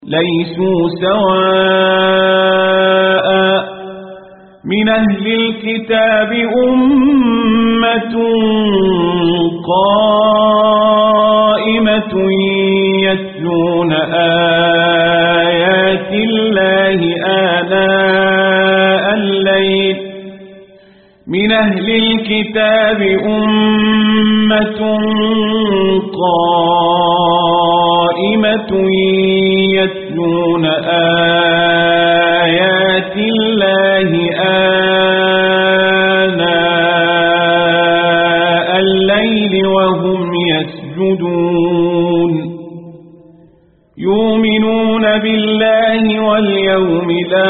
ليسوا سواء من أهل الكتاب أمة قائمة يتلون آيات الله آناء الليل من أهل الكتاب أمة قائمة يتلون آيات الله آناء الليل وهم يسجدون يؤمنون بالله واليوم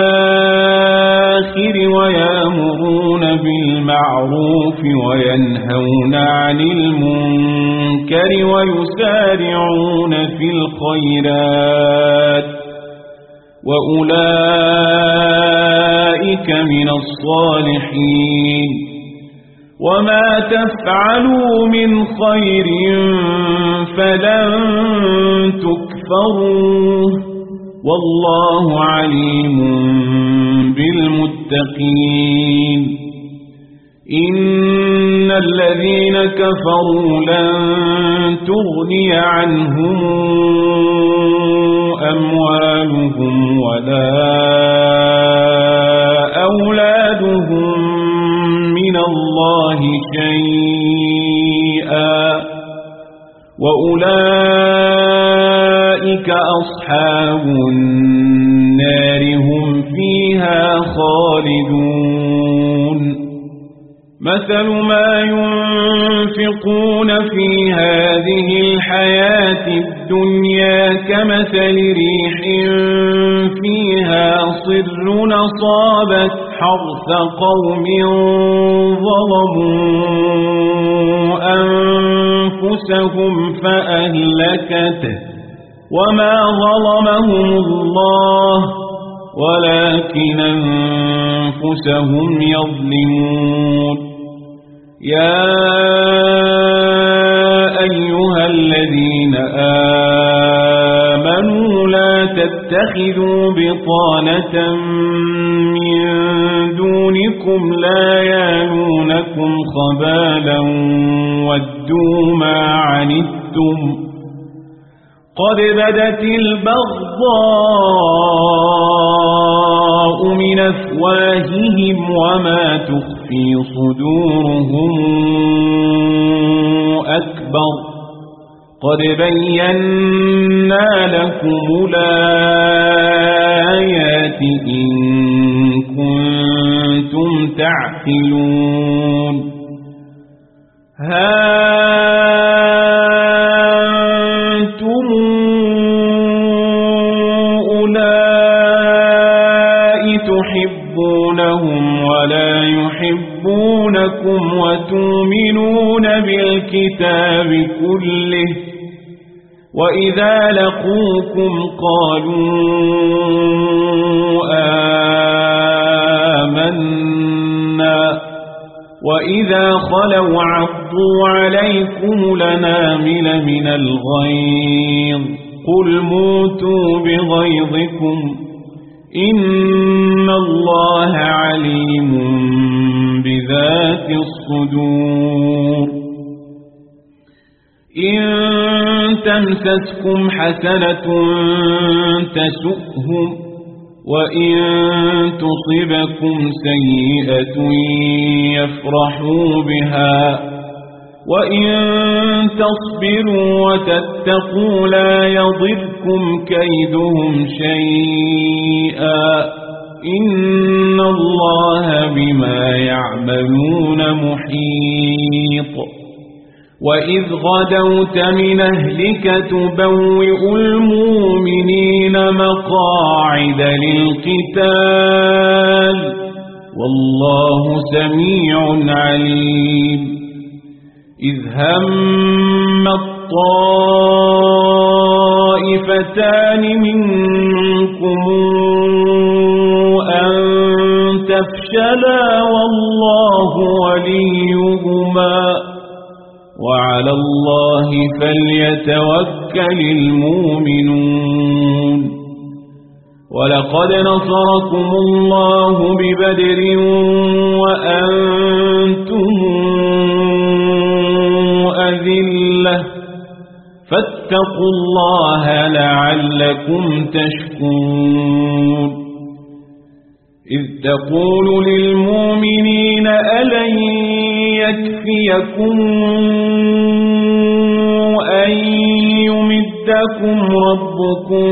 الآخر ويأمرون بالمعروف وينهون عن المنكر ويسارعون في الخيرات وأولئك من الصالحين وما تفعلوا من خير فلن تكفروه والله عليم بالمتقين إن الذين كفروا لن تغني عنهم أموالهم ولا أولادهم من الله شيئا وأولئك أصحاب النار هم فيها خالدون مثل ما ينفقون في هذه الحياة الدنيا كمثل ريح فيها صر أصابت حرث قوم ظلموا أنفسهم فأهلكته وما ظلمهم الله ولكن أنفسهم يظلمون يا أيها الذين آمنوا لا تتخذوا بطانة من دونكم لا يالونكم خبالا ودوا ما عنتم قد بدت البغضاء من أفواههم وما تخفي صدورهم أكبر قد بينا لكم الآيات إن كنتم تعقلون تحبونهم ولا يحبونكم وتؤمنون بالكتاب كله وإذا لقوكم قالوا آمنا وإذا خلوا عضوا عليكم الأنامل من الغيظ قل موتوا بغيظكم إن الله عليم بذات الصدور إن تمسسكم حسنة تسؤهم وإن تصبكم سيئة يفرحوا بها وإن تصبروا وتتقوا لا يضركم كيدهم شيئا إن الله بما يعملون محيط وإذ غدوت من أهلك تبوئ المؤمنين مقاعد للقتال والله سميع عليم إذ هم الطائفتان منكم أن تفشلا والله وليهما وعلى الله فليتوكل المؤمنون ولقد نصركم الله ببدر وأنتم أذلة فاتقوا الله لعلكم تشكرون إذ تقول للمؤمنين ألن يكفيكم أن يمدكم ربكم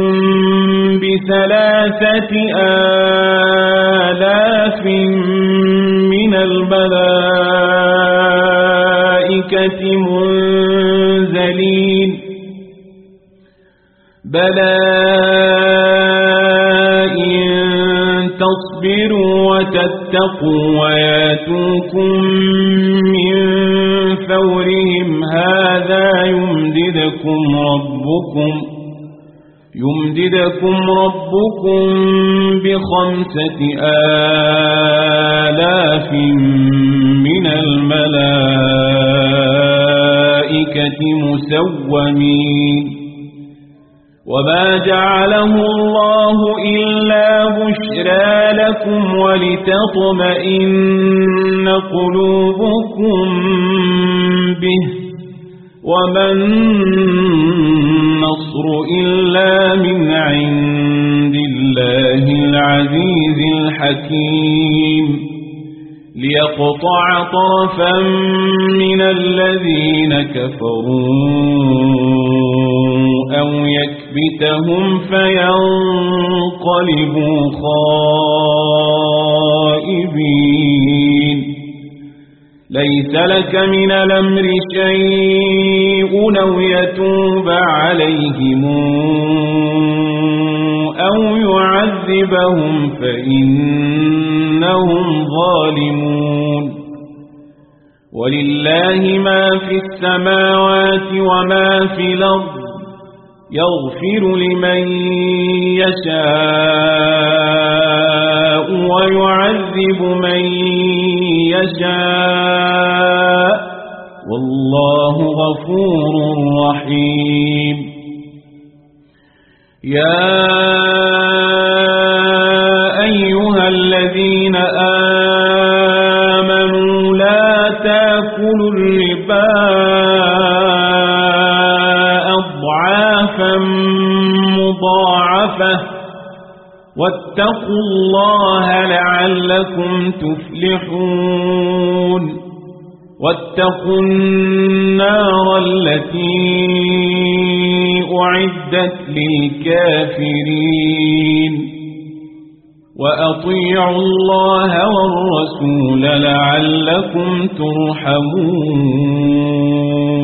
ب3,000 من الملائكة منزلين بلى إن تصبروا وتتقوا وياتوكم من فورهم هذا يمددكم ربكم ب5,000 من الملائكة مسومين وما جعله الله إلا بشرى لكم ولتطمئن قلوبكم به وما النصر إلا من عند الله العزيز الحكيم ليقطع طرفا من الذين كفروا أو يكبتهم فينقلبوا خائبين ليس لك من الأمر شيء أو يتوب عليهم أو يعذبهم فإنهم ظالمون ولله ما في السماوات وما في الأرض يغفر لمن يشاء ويعذب من يشاء والله غفور رحيم يا أيها الذين آمنوا لا تأكلوا الربا أضعافا مضاعفة واتقوا الله لعلكم تفلحون واتقوا النار التي أعدت للكافرين وأطيعوا الله والرسول لعلكم ترحمون